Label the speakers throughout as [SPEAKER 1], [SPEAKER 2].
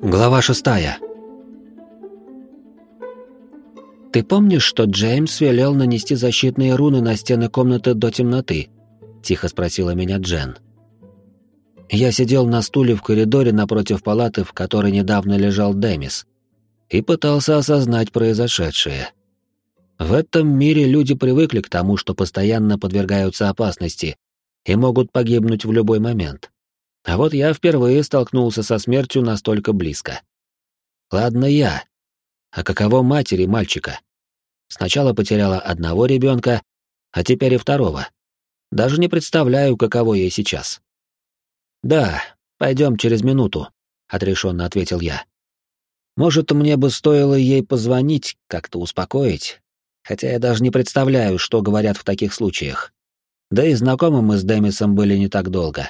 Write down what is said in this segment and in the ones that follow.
[SPEAKER 1] Глава 6. «Ты помнишь, что Джеймс велел нанести защитные руны на стены комнаты до темноты?» — тихо спросила меня Джен. Я сидел на стуле в коридоре напротив палаты, в которой недавно лежал Демис, и пытался осознать произошедшее. В этом мире люди привыкли к тому, что постоянно подвергаются опасности и могут погибнуть в любой момент. А вот я впервые столкнулся со смертью настолько близко. Ладно я. А каково матери мальчика? Сначала потеряла одного ребенка, а теперь и второго. Даже не представляю, каково ей сейчас. «Да, пойдем через минуту», — отрешенно ответил я. Может, мне бы стоило ей позвонить, как-то успокоить, хотя я даже не представляю, что говорят в таких случаях. Да и знакомы мы с Демисом были не так долго.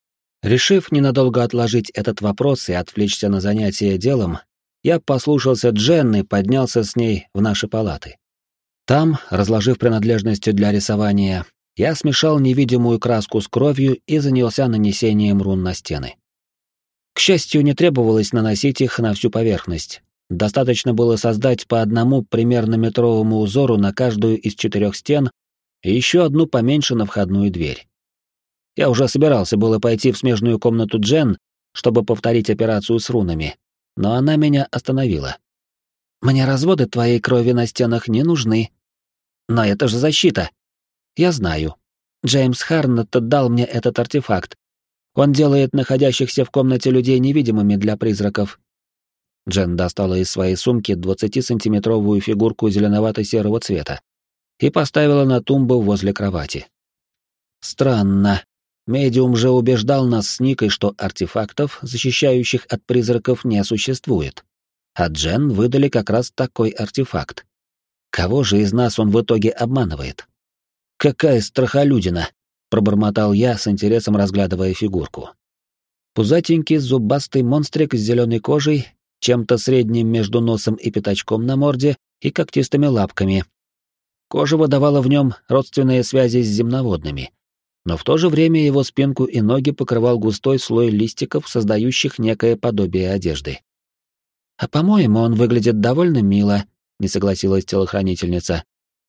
[SPEAKER 1] Решив ненадолго отложить этот вопрос и отвлечься на занятие делом, я послушался Джен и поднялся с ней в наши палаты. Там, разложив принадлежности для рисования, я смешал невидимую краску с кровью и занялся нанесением рун на стены. К счастью, не требовалось наносить их на всю поверхность. Достаточно было создать по одному примерно метровому узору на каждую из 4 стен и еще одну поменьше на входную дверь. Я уже собирался было пойти в смежную комнату Джен, чтобы повторить операцию с рунами, но она меня остановила. «Мне разводы твоей крови на стенах не нужны. Но это же защита. Я знаю. Джеймс Харнетт дал мне этот артефакт. Он делает находящихся в комнате людей невидимыми для призраков». Джен достала из своей сумки 20-сантиметровую фигурку зеленовато-серого цвета и поставила на тумбу возле кровати. Странно. Медиум же убеждал нас с Никой, что артефактов, защищающих от призраков, не существует. А Джен выдали как раз такой артефакт. Кого же из нас он в итоге обманывает? «Какая страхолюдина!» — пробормотал я, с интересом разглядывая фигурку. Пузатенький зубастый монстрик с зеленой кожей, чем-то средним между носом и пятачком на морде и когтистыми лапками. Кожа выдавала в нем родственные связи с земноводными, но в то же время его спинку и ноги покрывал густой слой листиков, создающих некое подобие одежды. «А по-моему, он выглядит довольно мило», — не согласилась телохранительница.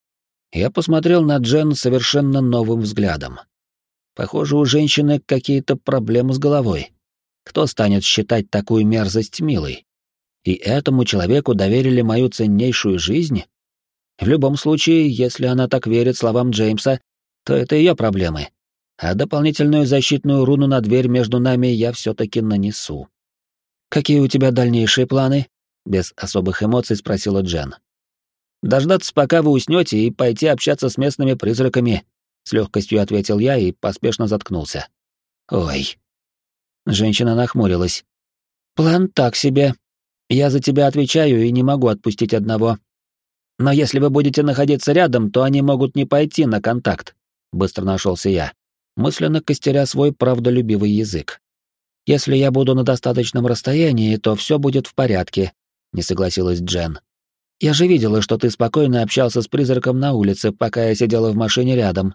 [SPEAKER 1] Я посмотрел на Джен совершенно новым взглядом. Похоже, у женщины какие-то проблемы с головой. Кто станет считать такую мерзость милой? И этому человеку доверили мою ценнейшую жизнь? В любом случае, если она так верит словам Джеймса, то это ее проблемы. А дополнительную защитную руну на дверь между нами я все-таки нанесу. «Какие у тебя дальнейшие планы?» — без особых эмоций спросила Джен. «Дождаться, пока вы уснете, и пойти общаться с местными призраками», — с легкостью ответил я и поспешно заткнулся. «Ой». Женщина нахмурилась. «План так себе. Я за тебя отвечаю и не могу отпустить одного. Но если вы будете находиться рядом, то они могут не пойти на контакт», — быстро нашелся я, мысленно костеря свой правдолюбивый язык. «Если я буду на достаточном расстоянии, то все будет в порядке», — не согласилась Джен. «Я же видела, что ты спокойно общался с призраком на улице, пока я сидела в машине рядом».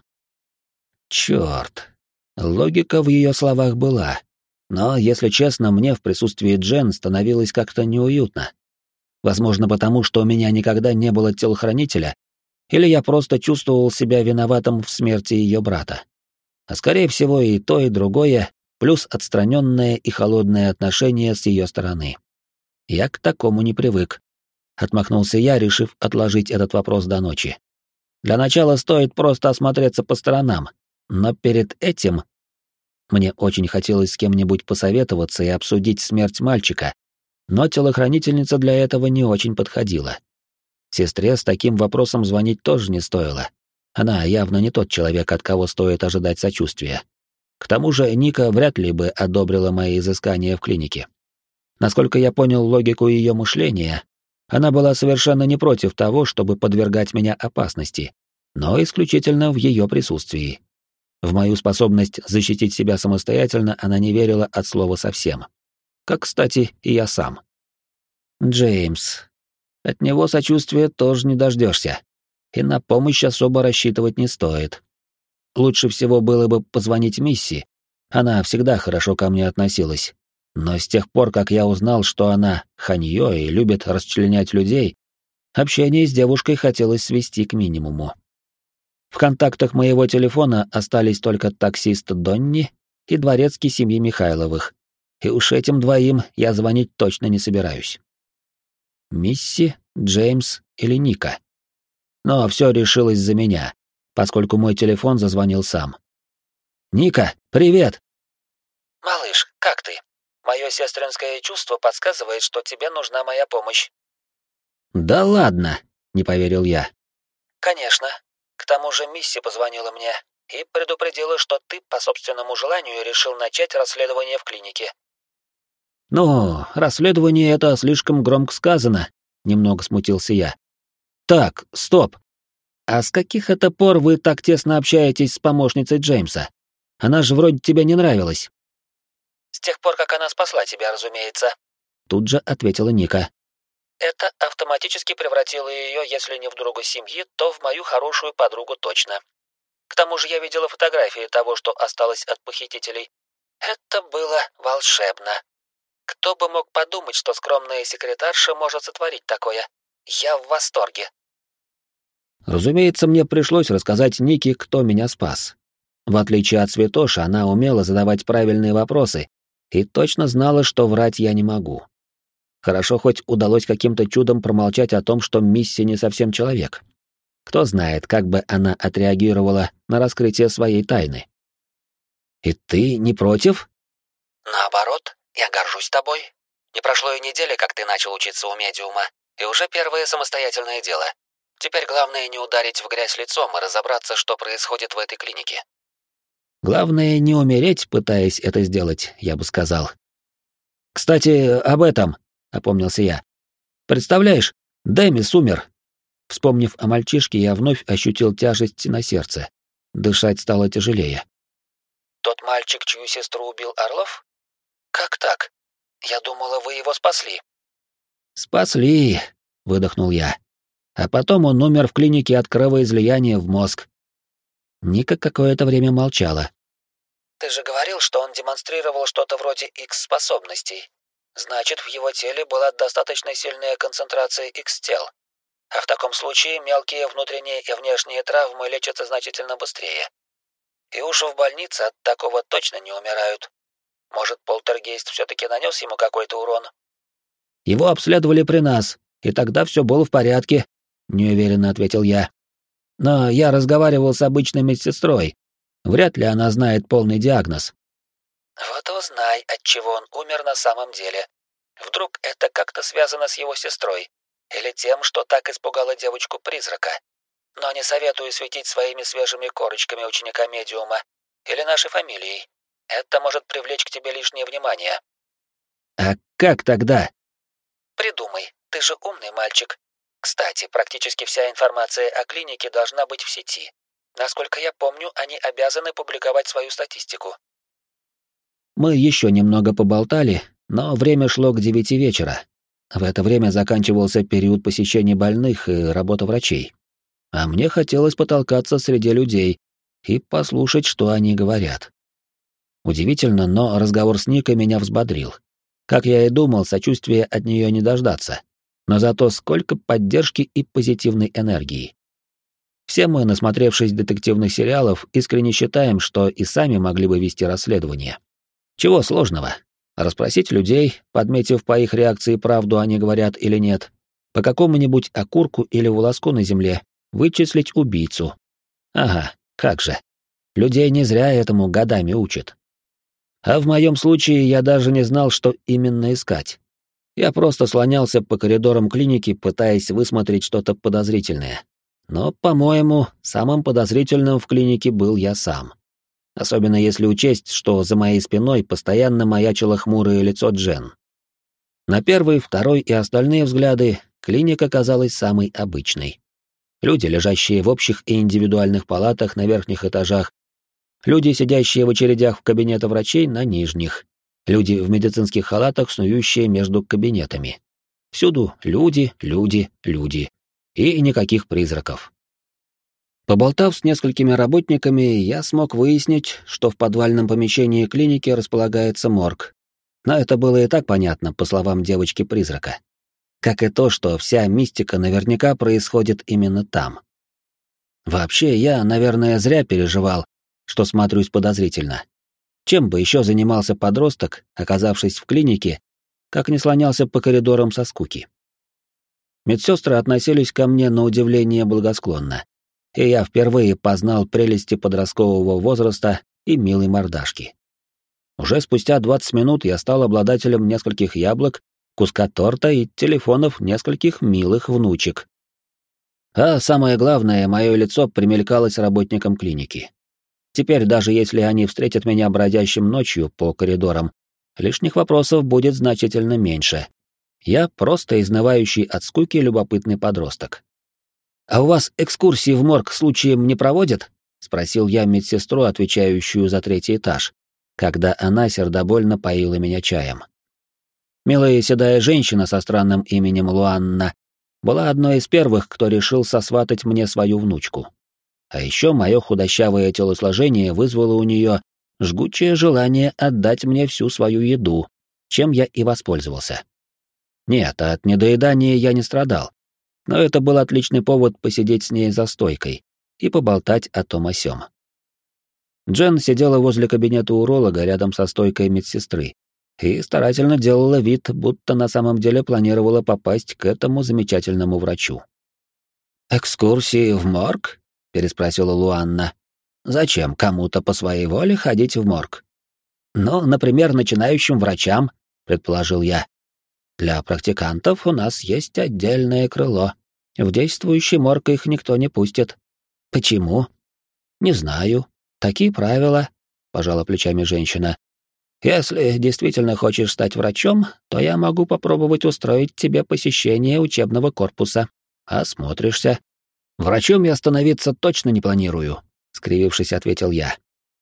[SPEAKER 1] Черт, логика в ее словах была, но, если честно, мне в присутствии Джен становилось как-то неуютно. Возможно, потому что у меня никогда не было телохранителя, или я просто чувствовал себя виноватым в смерти ее брата. А скорее всего и то, и другое, плюс отстраненное и холодное отношение с ее стороны. Я к такому не привык. Отмахнулся я, решив отложить этот вопрос до ночи. Для начала стоит просто осмотреться по сторонам, но перед этим мне очень хотелось с кем-нибудь посоветоваться и обсудить смерть мальчика, но телохранительница для этого не очень подходила. Сестре с таким вопросом звонить тоже не стоило. Она явно не тот человек, от кого стоит ожидать сочувствия. К тому же Ника вряд ли бы одобрила мои изыскания в клинике. Насколько я понял логику ее мышления, она была совершенно не против того, чтобы подвергать меня опасности, но исключительно в ее присутствии. В мою способность защитить себя самостоятельно она не верила от слова совсем. Как, кстати, и я сам. Джеймс. От него сочувствия тоже не дождешься. И на помощь особо рассчитывать не стоит. Лучше всего было бы позвонить Мисси. Она всегда хорошо ко мне относилась. Но с тех пор, как я узнал, что она ханьё и любит расчленять людей, общение с девушкой хотелось свести к минимуму. В контактах моего телефона остались только таксист Донни и дворецкий семьи Михайловых, и уж этим двоим я звонить точно не собираюсь. Мисси, Джеймс или Ника. Но все решилось за меня, поскольку мой телефон зазвонил сам. «Ника, привет!»
[SPEAKER 2] «Малыш, как ты? Мое сестринское чувство подсказывает, что тебе нужна моя помощь».
[SPEAKER 1] «Да ладно!» — не поверил я.
[SPEAKER 2] «Конечно. К тому же Мисси позвонила мне и предупредила, что ты по собственному желанию решил начать расследование в клинике».
[SPEAKER 1] «Ну, расследование — это слишком громко сказано», — немного смутился я. «Так, стоп. А с каких это пор вы так тесно общаетесь с помощницей Джеймса? Она же вроде тебе не нравилась».
[SPEAKER 2] «С тех пор, как она спасла тебя, разумеется»,
[SPEAKER 1] — тут же ответила Ника.
[SPEAKER 2] «это автоматически превратило ее, если не в друга семьи, то в мою хорошую подругу точно. К тому же я видела фотографии того, что осталось от похитителей. Это было волшебно. Кто бы мог подумать, что скромная секретарша может сотворить такое? Я в восторге».
[SPEAKER 1] Разумеется, мне пришлось рассказать Нике, кто меня спас. В отличие от Святоши, она умела задавать правильные вопросы и точно знала, что врать я не могу. Хорошо, хоть удалось каким-то чудом промолчать о том, что Мисси не совсем человек. Кто знает, как бы она отреагировала на раскрытие своей тайны. «И ты не против?»
[SPEAKER 2] «Наоборот, я горжусь тобой. Не прошло и недели, как ты начал учиться у медиума, и уже первое самостоятельное дело. Теперь главное не ударить в грязь лицом и разобраться, что происходит в этой клинике».
[SPEAKER 1] Главное не умереть, пытаясь это сделать, я бы сказал. «Кстати, об этом», — опомнился я. «Представляешь, Демис умер». Вспомнив о мальчишке, я вновь ощутил тяжесть на сердце. Дышать стало тяжелее.
[SPEAKER 2] «Тот мальчик, чью сестру убил Орлов? Как так? Я думала, вы его спасли».
[SPEAKER 1] «Спасли», — выдохнул я. А потом он умер в клинике от кровоизлияния в мозг. Ника какое-то время молчала.
[SPEAKER 2] «Ты же говорил, что он демонстрировал что-то вроде X-способностей. Значит, в его теле была достаточно сильная концентрация X-тел. А в таком случае мелкие внутренние и внешние травмы лечатся значительно быстрее. И уж в больнице от такого точно не умирают. Может, полтергейст все-таки нанес ему какой-то урон?»
[SPEAKER 1] Его обследовали при нас, и тогда все было в порядке, неуверенно ответил я. Но я разговаривал с обычной медсестрой. Вряд ли она знает полный диагноз.
[SPEAKER 2] «Вот и узнай, от чего он умер на самом деле. Вдруг это как-то связано с его сестрой, или тем, что так испугало девочку-призрака. Но не советую светить своими свежими корочками ученика медиума или нашей фамилией. Это может привлечь к тебе лишнее внимание».
[SPEAKER 1] А как тогда?
[SPEAKER 2] «Придумай, ты же умный мальчик. Кстати, практически вся информация о клинике должна быть в сети. Насколько я помню, они обязаны публиковать свою статистику».
[SPEAKER 1] Мы еще немного поболтали, но время шло к 9 вечера. В это время заканчивался период посещения больных и работа врачей. А мне хотелось потолкаться среди людей и послушать, что они говорят. Удивительно, но разговор с Никой меня взбодрил. Как я и думал, сочувствия от нее не дождаться. Но зато сколько поддержки и позитивной энергии. Все мы, насмотревшись детективных сериалов, искренне считаем, что и сами могли бы вести расследование. Чего сложного? Расспросить людей, подметив по их реакции, правду они говорят или нет, по какому-нибудь окурку или волоску на земле, вычислить убийцу. Ага, как же. Людей не зря этому годами учат. А в моем случае я даже не знал, что именно искать. Я просто слонялся по коридорам клиники, пытаясь высмотреть что-то подозрительное. Но, по-моему, самым подозрительным в клинике был я сам. Особенно если учесть, что за моей спиной постоянно маячило хмурое лицо Джен. На первый, второй и остальные взгляды клиника казалась самой обычной. Люди, лежащие в общих и индивидуальных палатах на верхних этажах, люди, сидящие в очередях в кабинеты врачей на нижних, люди в медицинских халатах, снующие между кабинетами. Всюду люди, люди, люди. И никаких призраков. Поболтав с несколькими работниками, я смог выяснить, что в подвальном помещении клиники располагается морг. Но это было и так понятно, по словам девочки-призрака. Как и то, что вся мистика наверняка происходит именно там. Вообще, я, наверное, зря переживал, что смотрюсь подозрительно. Чем бы еще занимался подросток, оказавшись в клинике, как не слонялся по коридорам со скуки. Медсестры относились ко мне на удивление благосклонно, и я впервые познал прелести подросткового возраста и милой мордашки. Уже спустя 20 минут я стал обладателем нескольких яблок, куска торта и телефонов нескольких милых внучек. А самое главное, мое лицо примелькалось работникам клиники. Теперь, даже если они встретят меня бродящим ночью по коридорам, лишних вопросов будет значительно меньше. Я просто изнывающий от скуки любопытный подросток. «А у вас экскурсии в морг случаем не проводят?» — спросил я медсестру, отвечающую за 3-й этаж, когда она сердобольно поила меня чаем. Милая седая женщина со странным именем Луанна была одной из первых, кто решил сосватать мне свою внучку. А еще мое худощавое телосложение вызвало у нее жгучее желание отдать мне всю свою еду, чем я и воспользовался. Нет, от недоедания я не страдал, но это был отличный повод посидеть с ней за стойкой и поболтать о том о сём. Джен сидела возле кабинета уролога рядом со стойкой медсестры и старательно делала вид, будто на самом деле планировала попасть к этому замечательному врачу. «Экскурсии в морг?» — переспросила Луанна. «Зачем кому-то по своей воле ходить в морг?» «Ну, например, начинающим врачам», — предположил я. «Для практикантов у нас есть отдельное крыло. В действующий морг их никто не пустит». «Почему?» «Не знаю. Такие правила», — пожала плечами женщина. «Если действительно хочешь стать врачом, то я могу попробовать устроить тебе посещение учебного корпуса. Осмотришься». «Врачом я становиться точно не планирую», — скривившись, ответил я.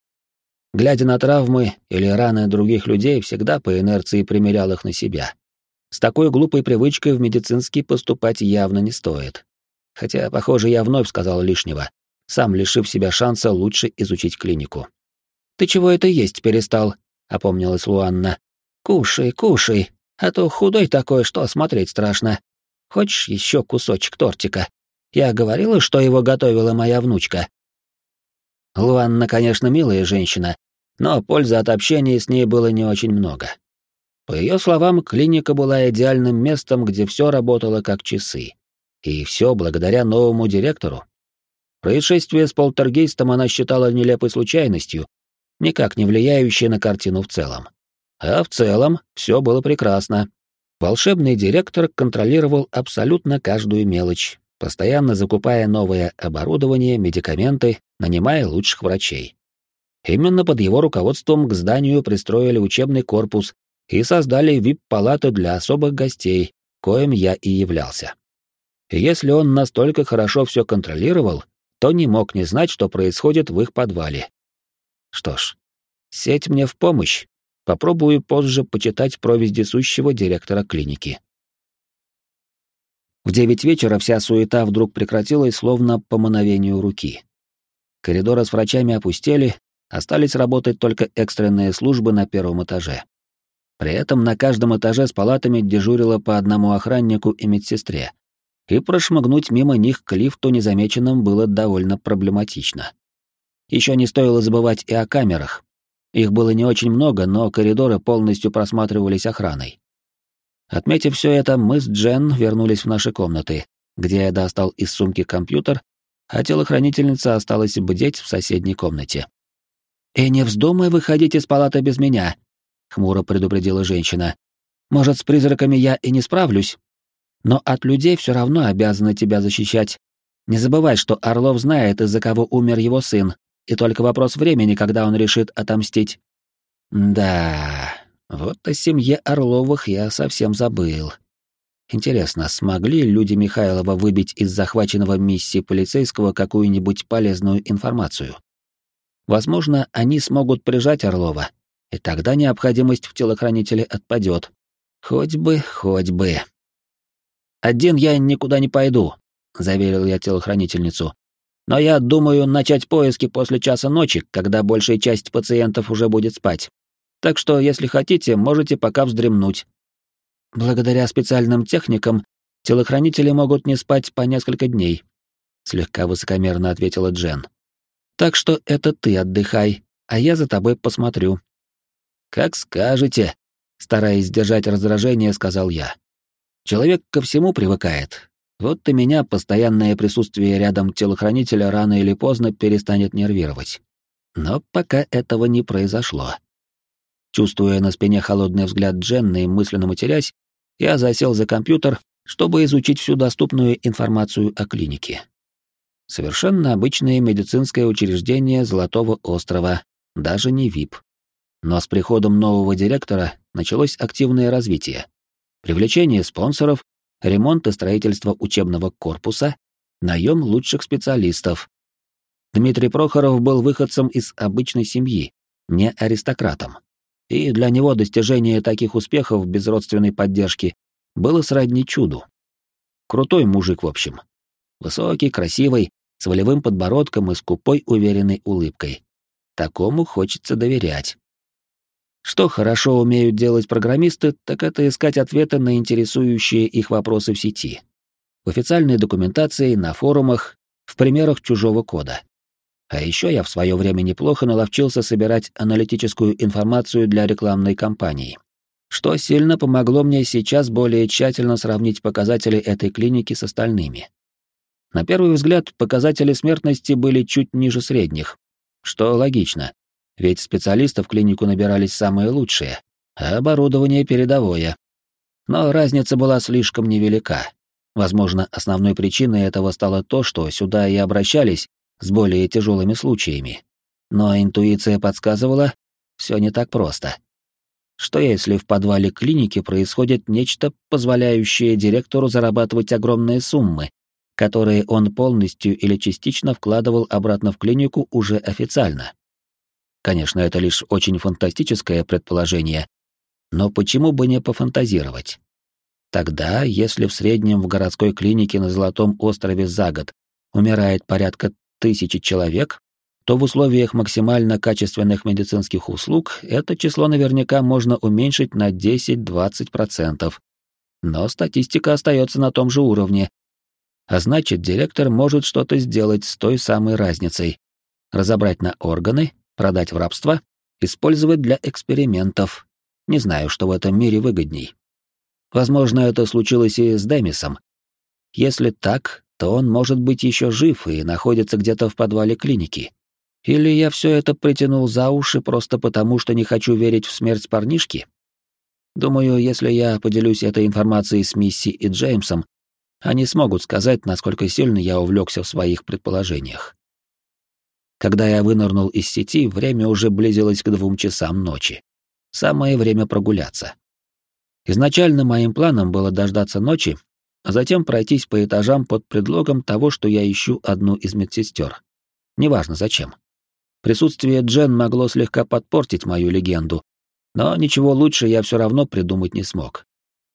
[SPEAKER 1] Глядя на травмы или раны других людей, всегда по инерции примерял их на себя. С такой глупой привычкой в медицинский поступать явно не стоит. Хотя, похоже, я вновь сказал лишнего, сам лишив себя шанса лучше изучить клинику. «Ты чего это есть перестал?» — опомнилась Луанна. «Кушай, кушай, а то худой такой, что смотреть страшно. Хочешь еще кусочек тортика? Я говорила, что его готовила моя внучка». Луанна, конечно, милая женщина, но пользы от общения с ней было не очень много. По ее словам, клиника была идеальным местом, где все работало как часы. И все благодаря новому директору. Происшествие с полтергейстом она считала нелепой случайностью, никак не влияющей на картину в целом. А в целом все было прекрасно. Волшебный директор контролировал абсолютно каждую мелочь, постоянно закупая новое оборудование, медикаменты, нанимая лучших врачей. Именно под его руководством к зданию пристроили учебный корпус и создали вип-палаты для особых гостей, коим я и являлся. И если он настолько хорошо все контролировал, то не мог не знать, что происходит в их подвале. Что ж, сеть мне в помощь. Попробую позже почитать про вездесущего директора клиники. В 9 вечера вся суета вдруг прекратилась, словно по мановению руки. Коридоры с врачами опустели, остались работать только экстренные службы на 1-м этаже. При этом на каждом этаже с палатами дежурило по одному охраннику и медсестре, и прошмыгнуть мимо них к лифту незамеченным было довольно проблематично. Еще не стоило забывать и о камерах. Их было не очень много, но коридоры полностью просматривались охраной. Отметив все это, мы с Джен вернулись в наши комнаты, где я достал из сумки компьютер, а телохранительница осталась бдеть в соседней комнате. «И не вздумай выходить из палаты без меня», — хмуро предупредила женщина. «Может, с призраками я и не справлюсь, но от людей все равно обязаны тебя защищать. Не забывай, что Орлов знает, из-за кого умер его сын, и только вопрос времени, когда он решит отомстить». Да, вот о семье Орловых я совсем забыл. Интересно, смогли люди Михайлова выбить из захваченного миссии полицейского какую-нибудь полезную информацию? Возможно, они смогут прижать Орлова, и тогда необходимость в телохранителе отпадет. Хоть бы. «Один я никуда не пойду», — заверил я телохранительницу. «Но я думаю начать поиски после часа ночи, когда большая часть пациентов уже будет спать. Так что, если хотите, можете пока вздремнуть. Благодаря специальным техникам телохранители могут не спать по несколько дней, слегка высокомерно ответила Джен. Так что это ты отдыхай, а я за тобой посмотрю. Как скажете, стараясь сдержать раздражение, сказал я. Человек ко всему привыкает. Вот и меня постоянное присутствие рядом телохранителя рано или поздно перестанет нервировать. Но пока этого не произошло. Чувствуя на спине холодный взгляд Дженны и мысленно матерясь, я засел за компьютер, чтобы изучить всю доступную информацию о клинике. Совершенно обычное медицинское учреждение Золотого острова, даже не ВИП. Но с приходом нового директора началось активное развитие. Привлечение спонсоров, ремонт и строительство учебного корпуса, наем лучших специалистов. Дмитрий Прохоров был выходцем из обычной семьи, не аристократом. И для него достижение таких успехов без родственной поддержки было сродни чуду. Крутой мужик, в общем. Высокий, красивый, с волевым подбородком и скупой, уверенной улыбкой. Такому хочется доверять. Что хорошо умеют делать программисты, так это искать ответы на интересующие их вопросы в сети. В официальной документации, на форумах, в примерах чужого кода. А еще я в свое время неплохо наловчился собирать аналитическую информацию для рекламной кампании, что сильно помогло мне сейчас более тщательно сравнить показатели этой клиники с остальными. На первый взгляд, показатели смертности были чуть ниже средних, что логично, ведь специалистов в клинику набирались самые лучшие, а оборудование передовое. Но разница была слишком невелика. Возможно, основной причиной этого стало то, что сюда и обращались с более тяжелыми случаями. Но интуиция подсказывала, все не так просто. Что если в подвале клиники происходит нечто, позволяющее директору зарабатывать огромные суммы, которые он полностью или частично вкладывал обратно в клинику уже официально? Конечно, это лишь очень фантастическое предположение, но почему бы не пофантазировать? Тогда, если в среднем в городской клинике на Золотом острове за год умирает порядка 1000 человек, то в условиях максимально качественных медицинских услуг это число наверняка можно уменьшить на 10-20%. Но статистика остается на том же уровне. А значит, директор может что-то сделать с той самой разницей. Разобрать на органы, продать в рабство, использовать для экспериментов. Не знаю, что в этом мире выгодней. Возможно, это случилось и с Демисом. Если так, то он может быть еще жив и находится где-то в подвале клиники. Или я все это притянул за уши просто потому, что не хочу верить в смерть парнишки? Думаю, если я поделюсь этой информацией с Мисси и Джеймсом, они смогут сказать, насколько сильно я увлекся в своих предположениях. Когда я вынырнул из сети, время уже близилось к 2 часам ночи. Самое время прогуляться. Изначально моим планом было дождаться ночи, а затем пройтись по этажам под предлогом того, что я ищу одну из медсестер. Неважно зачем. Присутствие Джен могло слегка подпортить мою легенду, но ничего лучше я все равно придумать не смог.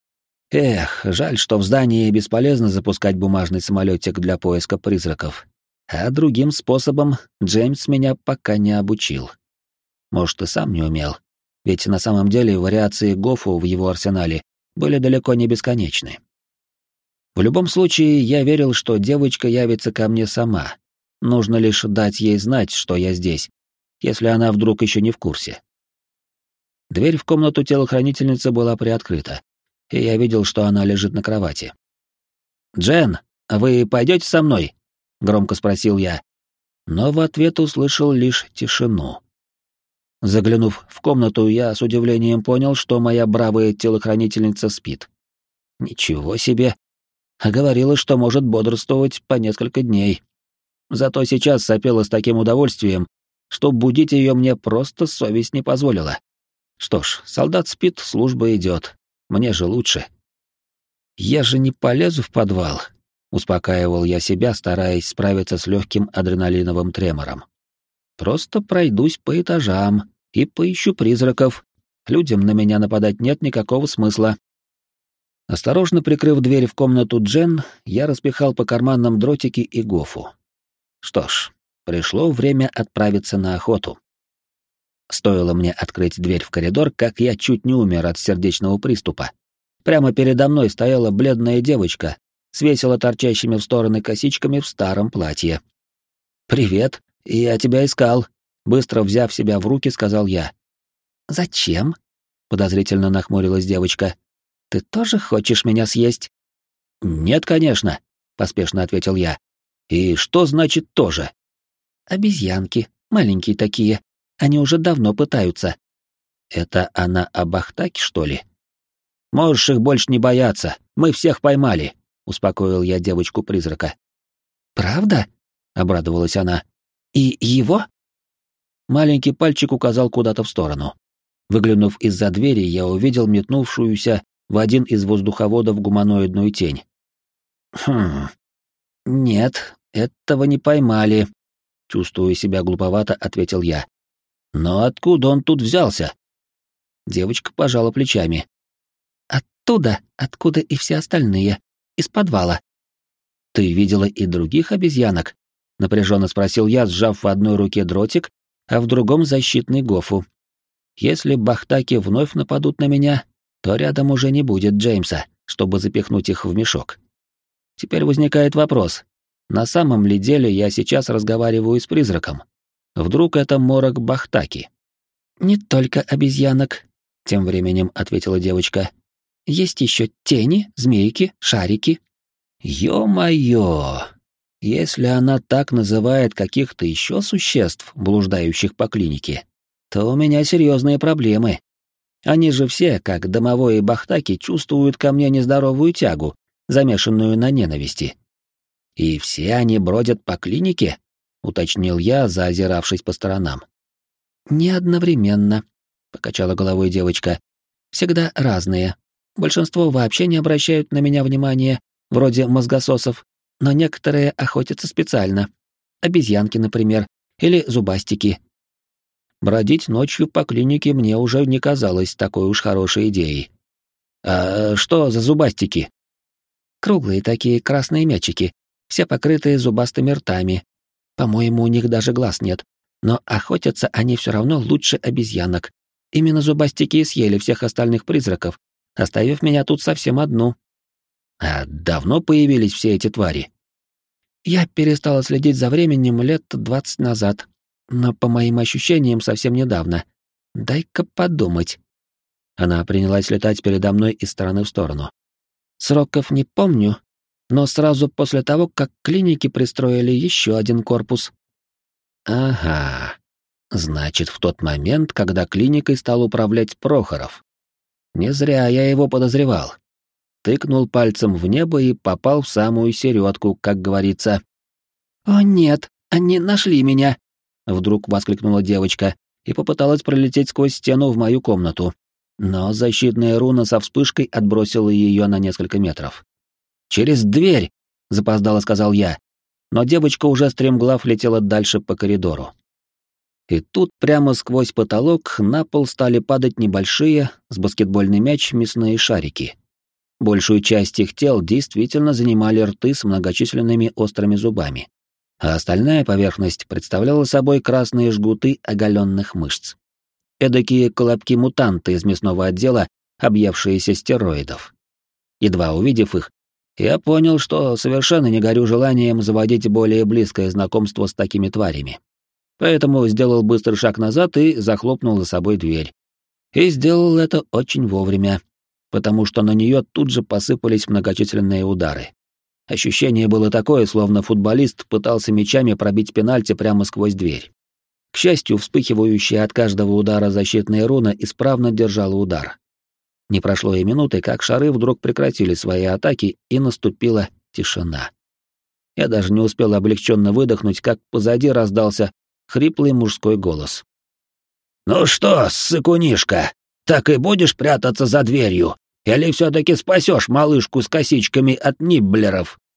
[SPEAKER 1] Эх, жаль, что в здании бесполезно запускать бумажный самолетик для поиска призраков. А другим способом Джеймс меня пока не обучил. Может, и сам не умел, ведь на самом деле вариации Гофу в его арсенале были далеко не бесконечны. В любом случае, я верил, что девочка явится ко мне сама. Нужно лишь дать ей знать, что я здесь, если она вдруг еще не в курсе. Дверь в комнату телохранительницы была приоткрыта, и я видел, что она лежит на кровати. «Джен, вы пойдете со мной?» — громко спросил я, но в ответ услышал лишь тишину. Заглянув в комнату, я с удивлением понял, что моя бравая телохранительница спит. Ничего себе! А говорила, что может бодрствовать по несколько дней. Зато сейчас сопела с таким удовольствием, что будить ее мне просто совесть не позволила. Что ж, солдат спит, служба идет. Мне же лучше. Я же не полезу в подвал, успокаивал я себя, стараясь справиться с легким адреналиновым тремором. Просто пройдусь по этажам и поищу призраков. Людям на меня нападать нет никакого смысла. Осторожно прикрыв дверь в комнату Джен, я распихал по карманам дротики и гофу. Что ж, пришло время отправиться на охоту. Стоило мне открыть дверь в коридор, как я чуть не умер от сердечного приступа. Прямо передо мной стояла бледная девочка с весело торчащими в стороны косичками в старом платье. «Привет, я тебя искал», — быстро взяв себя в руки, сказал я. «Зачем?» — подозрительно нахмурилась девочка. «Ты тоже хочешь меня съесть?» «Нет, конечно», — поспешно ответил я. «И что значит «тоже»?» «Обезьянки, маленькие такие. Они уже давно пытаются». «Это она о Бахтаке, что ли?» «Можешь их больше не бояться, мы всех поймали», — успокоил я девочку-призрака. «Правда?» — обрадовалась она. «И его?» Маленький пальчик указал куда-то в сторону. Выглянув из-за двери, я увидел метнувшуюся в один из воздуховодов гуманоидную тень. «Нет, этого не поймали», — чувствуя себя глуповато, ответил я. «Но откуда он тут взялся?» Девочка пожала плечами. «Оттуда, откуда и все остальные, из подвала». «Ты видела и других обезьянок?» — напряженно спросил я, сжав в одной руке дротик, а в другом защитный гофу. «Если бахтаки вновь нападут на меня, то рядом уже не будет Джеймса, чтобы запихнуть их в мешок. Теперь возникает вопрос, на самом ли деле я сейчас разговариваю с призраком? Вдруг это морок бахтаки?» «Не только обезьянок», — тем временем ответила девочка. «Есть еще тени, змейки, шарики». «Ё-моё! Если она так называет каких-то еще существ, блуждающих по клинике, то у меня серьезные проблемы. Они же все, как домовые бахтаки, чувствуют ко мне нездоровую тягу, замешанную на ненависти. И все они бродят по клинике?» — уточнил я, заозиравшись по сторонам. «Не одновременно», — покачала головой девочка. «Всегда разные. Большинство вообще не обращают на меня внимания, вроде мозгососов, но некоторые охотятся специально. Обезьянки, например, или зубастики. Бродить ночью по клинике мне уже не казалось такой уж хорошей идеей. А что за зубастики?» «Круглые такие красные мячики, все покрытые зубастыми ртами. По-моему, у них даже глаз нет. Но охотятся они все равно лучше обезьянок. Именно зубастики и съели всех остальных призраков, оставив меня тут совсем одну». «А давно появились все эти твари?» «Я перестала следить за временем лет 20 назад, но по моим ощущениям совсем недавно. Дай-ка подумать». Она принялась летать передо мной из стороны в сторону. «Сроков не помню, но сразу после того, как клиники пристроили еще один корпус». «Ага. Значит, в тот момент, когда клиникой стал управлять Прохоров. Не зря я его подозревал. Тыкнул пальцем в небо и попал в самую середку, как говорится». «О нет, они нашли меня!» — вдруг воскликнула девочка и попыталась пролететь сквозь стену в мою комнату. Но защитная руна со вспышкой отбросила ее на несколько метров. «Через дверь!» — запоздало сказал я, но девочка уже стремглав летела дальше по коридору. И тут прямо сквозь потолок на пол стали падать небольшие, с баскетбольный мяч, мясные шарики. Большую часть их тел действительно занимали рты с многочисленными острыми зубами, а остальная поверхность представляла собой красные жгуты оголенных мышц. Эдакие колобки-мутанты из мясного отдела, объевшиеся стероидов. Едва увидев их, я понял, что совершенно не горю желанием заводить более близкое знакомство с такими тварями. Поэтому сделал быстрый шаг назад и захлопнул за собой дверь. И сделал это очень вовремя, потому что на нее тут же посыпались многочисленные удары. Ощущение было такое, словно футболист пытался мячами пробить пенальти прямо сквозь дверь. К счастью, вспыхивающая от каждого удара защитная руна исправно держала удар. Не прошло и минуты, как шары вдруг прекратили свои атаки, и наступила тишина. Я даже не успел облегченно выдохнуть, как позади раздался хриплый мужской голос. «Ну что, ссыкунишка, так и будешь прятаться за дверью? Или все-таки спасешь малышку с косичками от нибблеров?»